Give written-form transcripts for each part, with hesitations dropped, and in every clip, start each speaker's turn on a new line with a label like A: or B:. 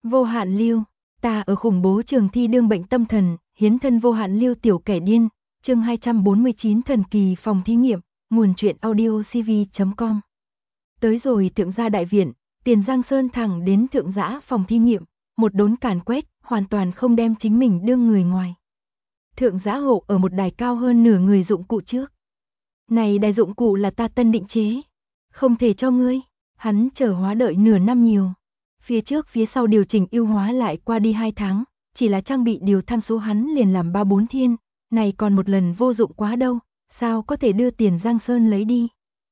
A: Vô hạn lưu, ta ở khủng bố trường thi đương bệnh tâm thần, hiến thân vô hạn lưu tiểu kẻ điên, chương 249 thần kỳ phòng thí nghiệm, nguồn truyện audio cv.com. Tới rồi Thượng gia đại viện, Tiền Giang Sơn thẳng đến Thượng Giã phòng thí nghiệm, một đốn càn quét, hoàn toàn không đem chính mình đương người ngoài. Thượng Giã hộ ở một đài cao hơn nửa người dụng cụ trước. Này đài dụng cụ là ta tân định chế, không thể cho ngươi, hắn chờ hóa đợi nửa năm nhiều. Phía trước phía sau điều chỉnh ưu hóa lại qua đi 2 tháng, chỉ là trang bị điều tham số hắn liền làm 3-4 thiên, này còn một lần vô dụng quá đâu, sao có thể đưa Tiền Giang Sơn lấy đi.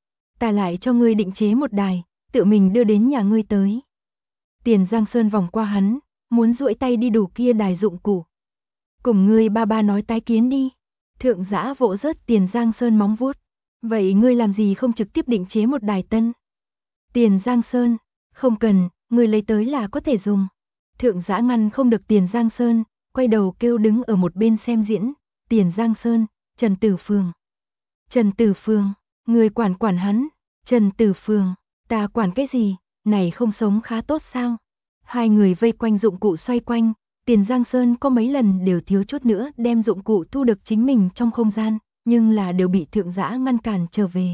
A: Ta lại cho ngươi định chế một đài, tự mình đưa đến nhà ngươi tới. Tiền Giang Sơn vòng qua hắn, muốn duỗi tay đi đủ kia đài dụng cụ. Cùng ngươi ba nói tái kiến đi. Thượng Giã vỗ rớt Tiền Giang Sơn móng vuốt. Vậy ngươi làm gì không trực tiếp định chế một đài tân? Tiền Giang Sơn, không cần, ngươi lấy tới là có thể dùng. Thượng Giã ngăn không được Tiền Giang Sơn, quay đầu kêu đứng ở một bên xem diễn. Tiền Giang Sơn, Trần Tử Phường. Trần Tử Phường, ngươi quản hắn. Trần Tử Phường, ta quản cái gì, này không sống khá tốt sao? Hai người vây quanh dụng cụ xoay quanh, Tiền Giang Sơn có mấy lần đều thiếu chút nữa đem dụng cụ thu được chính mình trong không gian, nhưng là đều bị Thượng Giã ngăn cản trở về.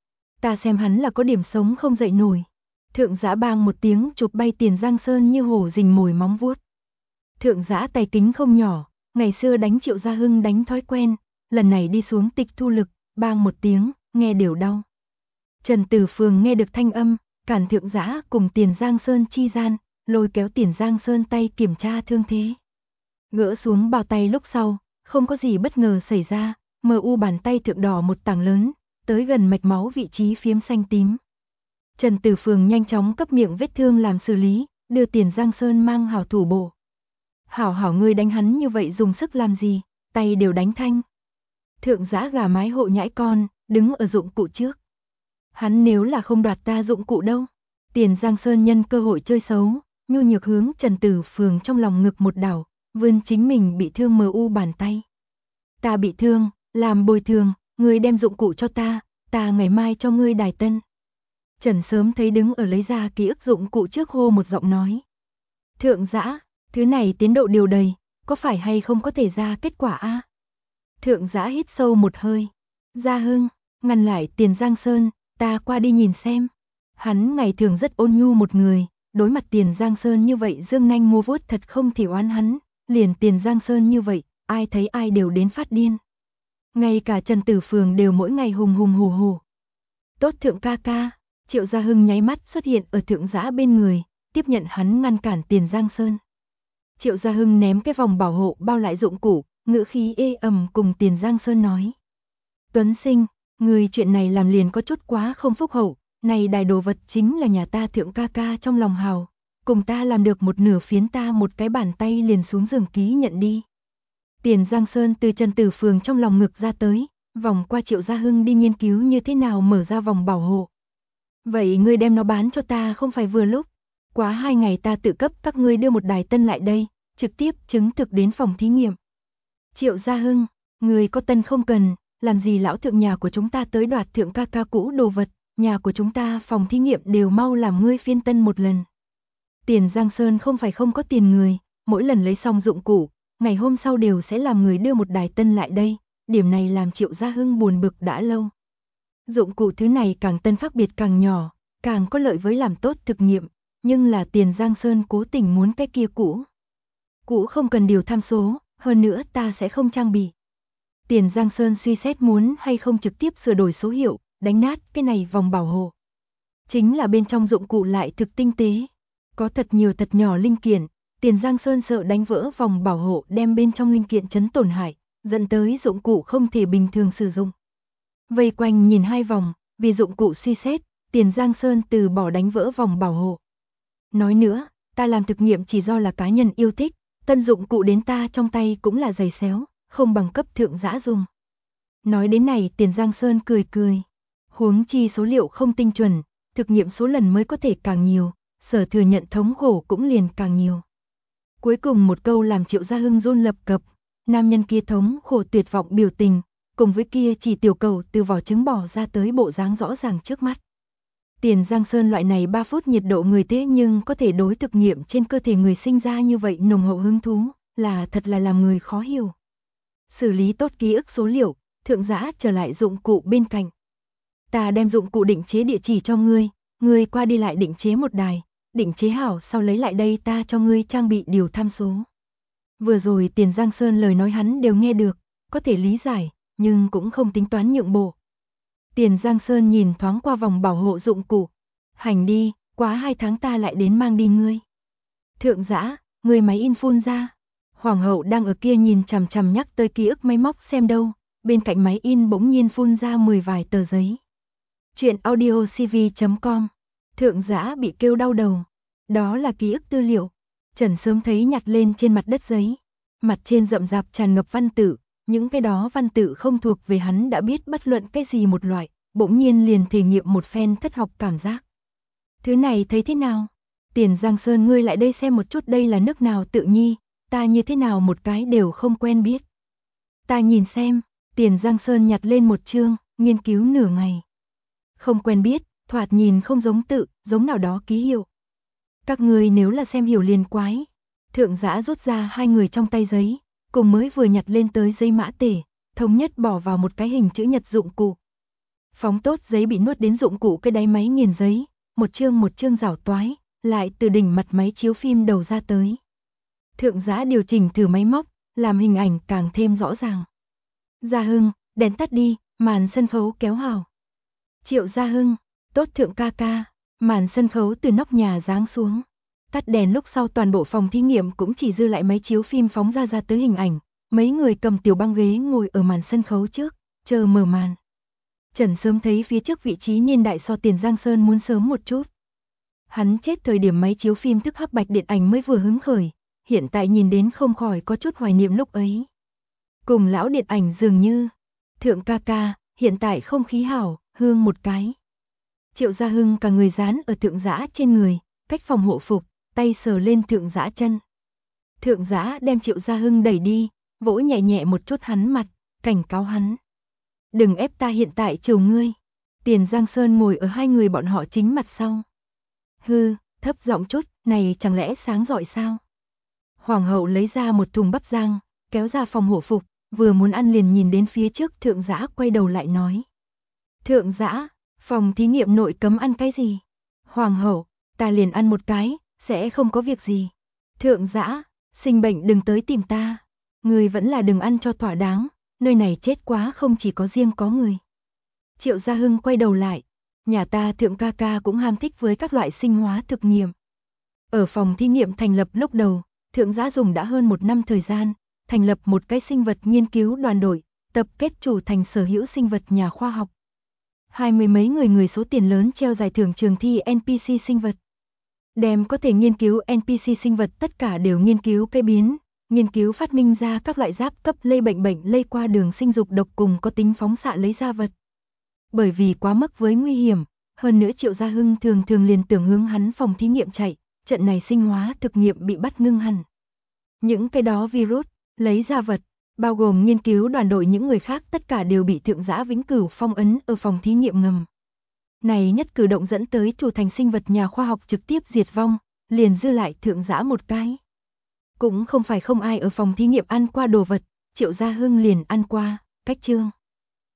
A: Ta xem hắn là có điểm sống không dậy nổi. Thượng Giã bang một tiếng chụp bay Tiền Giang Sơn như hổ rình mồi móng vuốt. Thượng Giã tài kính không nhỏ, ngày xưa đánh Triệu Gia Hưng đánh thói quen, lần này đi xuống tịch thu lực, bang một tiếng, nghe đều đau. Trần Tử Phường nghe được thanh âm, cản Thượng Giã cùng Tiền Giang Sơn chi gian, lôi kéo Tiền Giang Sơn tay kiểm tra thương thế. Gỡ xuống bao tay lúc sau, không có gì bất ngờ xảy ra, MU bàn tay thượng đỏ một tảng lớn, tới gần mạch máu vị trí phiếm xanh tím. Trần Tử Phường nhanh chóng cấp miệng vết thương làm xử lý, đưa Tiền Giang Sơn mang hảo thủ bổ. Hảo ngươi đánh hắn như vậy dùng sức làm gì, tay đều đánh thanh. Thượng Giã gà mái hộ nhãi con, đứng ở dụng cụ trước. Hắn nếu là không đoạt ta dụng cụ đâu. Tiền Giang Sơn nhân cơ hội chơi xấu, nhu nhược hướng Trần Tử Phường trong lòng ngực một đảo, vươn chính mình bị thương MU bàn tay. Ta bị thương, làm bồi thường, ngươi đem dụng cụ cho ta ngày mai cho ngươi đài tân. Trần sớm thấy đứng ở lấy ra ký ức dụng cụ trước hô một giọng nói. Thượng Giã, thứ này tiến độ điều đầy, có phải hay không có thể ra kết quả a? Thượng Giã hít sâu một hơi. Gia Hưng, ngăn lại Tiền Giang Sơn, ta qua đi nhìn xem. Hắn ngày thường rất ôn nhu một người, đối mặt Tiền Giang Sơn như vậy dương nanh mua vuốt thật không thể oán hắn, liền Tiền Giang Sơn như vậy, ai thấy ai đều đến phát điên. Ngay cả Trần Tử Phường đều mỗi ngày hùng hùng hổ. Tốt Thượng ca ca, Triệu Gia Hưng nháy mắt xuất hiện ở Thượng Giã bên người, tiếp nhận hắn ngăn cản Tiền Giang Sơn. Triệu Gia Hưng ném cái vòng bảo hộ bao lại dụng cụ, ngữ khí ê ẩm cùng Tiền Giang Sơn nói. Tuấn Sinh, người chuyện này làm liền có chút quá không phúc hậu, này đài đồ vật chính là nhà ta Thượng ca ca trong lòng hào, cùng ta làm được một nửa phiến ta một cái bàn tay liền xuống giường ký nhận đi. Tiền Giang Sơn từ Trần Tử Phường trong lòng ngực ra tới, vòng qua Triệu Gia Hưng đi nghiên cứu như thế nào mở ra vòng bảo hộ. Vậy ngươi đem nó bán cho ta không phải vừa lúc, quá 2 ngày ta tự cấp các ngươi đưa một đài tân lại đây, trực tiếp chứng thực đến phòng thí nghiệm. Triệu Gia Hưng, ngươi có tân không cần, làm gì lão thượng nhà của chúng ta tới đoạt Thượng ca ca cũ đồ vật, nhà của chúng ta phòng thí nghiệm đều mau làm ngươi phiên tân một lần. Tiền Giang Sơn không phải không có tiền người, mỗi lần lấy xong dụng cụ, ngày hôm sau đều sẽ làm người đưa một đài tân lại đây, điểm này làm Triệu Gia Hưng buồn bực đã lâu. Dụng cụ thứ này càng tân khác biệt càng nhỏ, càng có lợi với làm tốt thực nghiệm, nhưng là Tiền Giang Sơn cố tình muốn cái kia cũ. Cũ không cần điều tham số, hơn nữa ta sẽ không trang bị. Tiền Giang Sơn suy xét muốn hay không trực tiếp sửa đổi số hiệu, đánh nát cái này vòng bảo hộ. Chính là bên trong dụng cụ lại thực tinh tế, có thật nhiều thật nhỏ linh kiện, Tiền Giang Sơn sợ đánh vỡ vòng bảo hộ đem bên trong linh kiện chấn tổn hại, dẫn tới dụng cụ không thể bình thường sử dụng. Vây quanh nhìn 2 vòng, vì dụng cụ suy xét, Tiền Giang Sơn từ bỏ đánh vỡ vòng bảo hộ. Nói nữa, ta làm thực nghiệm chỉ do là cá nhân yêu thích, tân dụng cụ đến ta trong tay cũng là giày xéo, không bằng cấp Thượng Giã dùng. Nói đến này Tiền Giang Sơn cười. Huống chi số liệu không tinh chuẩn, thực nghiệm số lần mới có thể càng nhiều, sở thừa nhận thống khổ cũng liền càng nhiều. Cuối cùng một câu làm Triệu Gia Hưng run lập cập, nam nhân kia thống khổ tuyệt vọng biểu tình, cùng với kia chỉ tiểu cầu từ vỏ trứng bò ra tới bộ dáng rõ ràng trước mắt. Tiền Giang Sơn loại này 3 phút nhiệt độ người thế nhưng có thể đối thực nghiệm trên cơ thể người sinh ra như vậy nồng hậu hứng thú, là thật là làm người khó hiểu. Xử lý tốt ký ức số liệu, Thượng Dã trở lại dụng cụ bên cạnh. Ta đem dụng cụ định chế địa chỉ cho ngươi qua đi lại định chế một đài, định chế hảo sau lấy lại đây ta cho ngươi trang bị điều tham số. Vừa rồi Tiền Giang Sơn lời nói hắn đều nghe được, có thể lý giải, nhưng cũng không tính toán nhượng bộ. Tiền Giang Sơn nhìn thoáng qua vòng bảo hộ dụng cụ. Hành đi, quá 2 tháng ta lại đến mang đi ngươi. Thượng Dã, người máy in phun ra. Hoàng hậu đang ở kia nhìn chằm chằm nhắc tới ký ức máy móc xem đâu, bên cạnh máy in bỗng nhiên phun ra 10 vài tờ giấy. Chuyện audiocv.com. Thượng Dã bị kêu đau đầu. Đó là ký ức tư liệu. Trần sớm thấy nhặt lên trên mặt đất giấy. Mặt trên rậm rạp tràn ngập văn tự, những cái đó văn tự không thuộc về hắn đã biết bất luận cái gì một loại, bỗng nhiên liền thể nghiệm một phen thất học cảm giác. Thứ này thấy thế nào? Tiền Giang Sơn ngươi lại đây xem một chút đây là nước nào tự nhi, ta như thế nào một cái đều không quen biết. Ta nhìn xem, Tiền Giang Sơn nhặt lên một chương, nghiên cứu nửa ngày. Không quen biết, thoạt nhìn không giống tự, giống nào đó ký hiệu. Các người nếu là xem hiểu liền quái. Thượng Dã rút ra 2 người trong tay giấy, cùng mới vừa nhặt lên tới giấy mã tể, thống nhất bỏ vào một cái hình chữ nhật dụng cụ. Phóng tốt giấy bị nuốt đến dụng cụ cái đáy máy nghiền giấy, một chương rảo toái, lại từ đỉnh mặt máy chiếu phim đầu ra tới. Thượng Dã điều chỉnh thử máy móc, làm hình ảnh càng thêm rõ ràng. Gia Hưng, đèn tắt đi, màn sân khấu kéo hào. Triệu Gia Hưng, tốt Thượng ca ca, màn sân khấu từ nóc nhà giáng xuống. Tắt đèn lúc sau toàn bộ phòng thí nghiệm cũng chỉ dư lại máy chiếu phim phóng ra tới hình ảnh, mấy người cầm tiểu băng ghế ngồi ở màn sân khấu trước, chờ mở màn. Trần sớm thấy phía trước vị trí niên đại so Tiền Giang Sơn muốn sớm một chút. Hắn chết thời điểm máy chiếu phim thức hắc bạch điện ảnh mới vừa hứng khởi, hiện tại nhìn đến không khỏi có chút hoài niệm lúc ấy. Cùng lão điện ảnh dường như, Thượng ca ca, hiện tại không khí hảo, hương một cái. Triệu Gia Hưng cả người dán ở Thượng Dã trên người, cách phòng hộ phục, tay sờ lên Thượng Dã chân. Thượng Dã đem Triệu Gia Hưng đẩy đi, vỗ nhẹ nhẹ một chút hắn mặt, cảnh cáo hắn. Đừng ép ta hiện tại chiều ngươi. Tiền Giang Sơn ngồi ở 2 người bọn họ chính mặt sau. Hư, thấp giọng chút, này chẳng lẽ sáng rọi sao? Hoàng hậu lấy ra một thùng bắp rang, kéo ra phòng hộ phục, vừa muốn ăn liền nhìn đến phía trước Thượng Dã quay đầu lại nói. Thượng Dã, phòng thí nghiệm nội cấm ăn cái gì? Hoàng hậu, ta liền ăn một cái, sẽ không có việc gì. Thượng Dã, sinh bệnh đừng tới tìm ta. Người vẫn là đừng ăn cho thỏa đáng, nơi này chết quá không chỉ có riêng có người. Triệu Gia Hưng quay đầu lại, nhà ta Thượng ca ca cũng ham thích với các loại sinh hóa thực nghiệm. Ở phòng thí nghiệm thành lập lúc đầu, Thượng Dã dùng đã hơn 1 năm thời gian, thành lập một cái sinh vật nghiên cứu đoàn đội, tập kết chủ thành sở hữu sinh vật nhà khoa học. 20 mấy người số tiền lớn treo giải thưởng trường thi NPC sinh vật. Đem có thể nghiên cứu NPC sinh vật tất cả đều nghiên cứu cây biến, nghiên cứu phát minh ra các loại giáp cấp lây bệnh lây qua đường sinh dục độc cùng có tính phóng xạ lấy ra vật. Bởi vì quá mức với nguy hiểm, hơn nữa Triệu Gia Hưng thường liền tưởng hướng hắn phòng thí nghiệm chạy, trận này sinh hóa thực nghiệm bị bắt ngưng hẳn. Những cái đó virus, lấy ra vật, bao gồm nghiên cứu đoàn đội những người khác tất cả đều bị Thượng Dã vĩnh cửu phong ấn ở phòng thí nghiệm ngầm. Này nhất cử động dẫn tới chủ thành sinh vật nhà khoa học trực tiếp diệt vong, liền dư lại Thượng Dã một cái. Cũng không phải không ai ở phòng thí nghiệm ăn qua đồ vật, Triệu Gia Hưng liền ăn qua, cách chương.